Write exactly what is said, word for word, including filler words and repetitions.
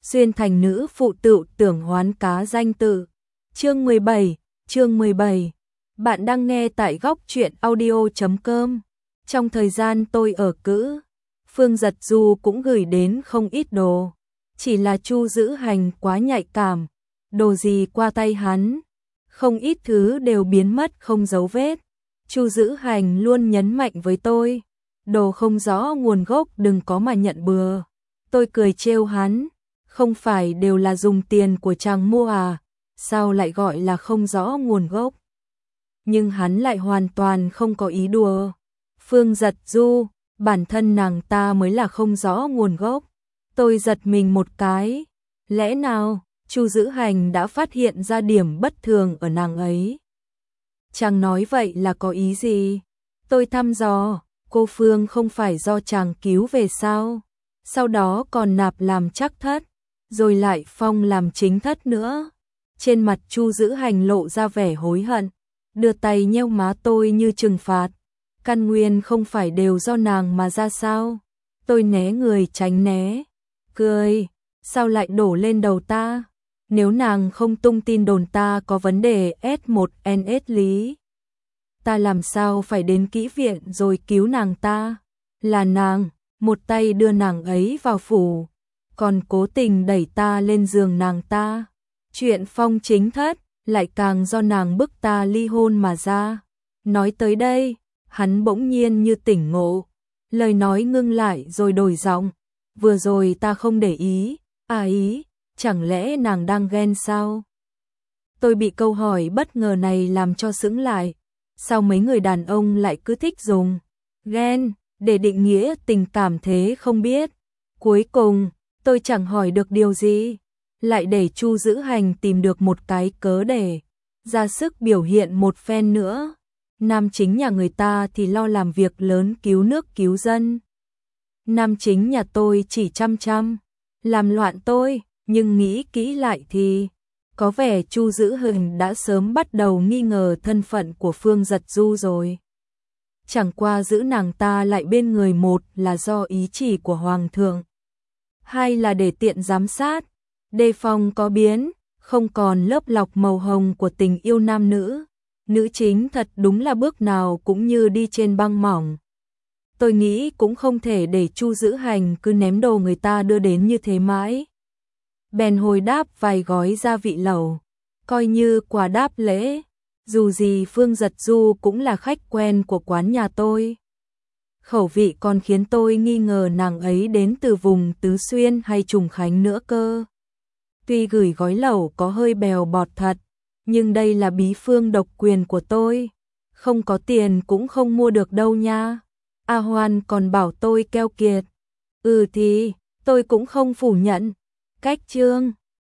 xuyên thành nữ phụ tự tưởng hoán cá danh tự. Chương mười bảy, chương mười bảy. Bạn đang nghe tại góc truyện audio chấm com. Trong thời gian tôi ở cữ, Phương Giật Du cũng gửi đến không ít đồ. Chỉ là Chu Dữ Hành quá nhạy cảm, đồ gì qua tay hắn, không ít thứ đều biến mất không dấu vết. Chu Dữ Hành luôn nhấn mạnh với tôi, đồ không rõ nguồn gốc đừng có mà nhận bừa. Tôi cười trêu hắn, không phải đều là dùng tiền của chàng mua à, sao lại gọi là không rõ nguồn gốc. Nhưng hắn lại hoàn toàn không có ý đùa. Phương Giật Du, bản thân nàng ta mới là không rõ nguồn gốc. Tôi giật mình một cái, lẽ nào Chu Dữ Hành đã phát hiện ra điểm bất thường ở nàng ấy? Chàng nói vậy là có ý gì? Tôi thăm dò, cô Phương không phải do chàng cứu về sao? Sau đó còn nạp làm trắc thất, rồi lại phong làm chính thất nữa. Trên mặt Chu Dữ Hành lộ ra vẻ hối hận, đưa tay nheo má tôi như trừng phạt. Căn nguyên không phải đều do nàng mà ra sao? Tôi né người tránh né, cười, sao lại đổ lên đầu ta? Nếu nàng không tung tin đồn ta có vấn đề S một N S lý, ta làm sao phải đến kỹ viện rồi cứu nàng ta? Là nàng, một tay đưa nàng ấy vào phủ, còn cố tình đẩy ta lên giường nàng ta. Chuyện phong chính thất lại càng do nàng bức ta ly hôn mà ra. Nói tới đây, hắn bỗng nhiên như tỉnh ngộ, lời nói ngưng lại rồi đổi giọng. Vừa rồi ta không để ý, à ý, chẳng lẽ nàng đang ghen sao? Tôi bị câu hỏi bất ngờ này làm cho sững lại. Sao mấy người đàn ông lại cứ thích dùng ghen để định nghĩa tình cảm thế không biết? Cuối cùng, tôi chẳng hỏi được điều gì, lại để Chu Dữ Hành tìm được một cái cớ để ra sức biểu hiện một phen nữa. Nam chính nhà người ta thì lo làm việc lớn cứu nước cứu dân. Nam chính nhà tôi chỉ chăm chăm làm loạn tôi, nhưng nghĩ kỹ lại thì có vẻ Chu Dữ Hành đã sớm bắt đầu nghi ngờ thân phận của Phương Giật Du rồi. Chẳng qua giữ nàng ta lại bên người, một là do ý chỉ của Hoàng thượng, hai là để tiện giám sát, đề phòng có biến, không còn lớp lọc màu hồng của tình yêu nam nữ. Nữ chính thật đúng là bước nào cũng như đi trên băng mỏng. Tôi nghĩ cũng không thể để Chu Dữ Hành cứ ném đồ người ta đưa đến như thế mãi. Bèn hồi đáp vài gói gia vị lẩu, coi như quà đáp lễ. Dù gì Phương Giật Du cũng là khách quen của quán nhà tôi. Khẩu vị còn khiến tôi nghi ngờ nàng ấy đến từ vùng Tứ Xuyên hay Trùng Khánh nữa cơ. Tuy gửi gói lẩu có hơi bèo bọt thật, nhưng đây là bí phương độc quyền của tôi, không có tiền cũng không mua được đâu nha. A Hoan còn bảo tôi keo kiệt. Ừ thì, tôi cũng không phủ nhận. Cách chương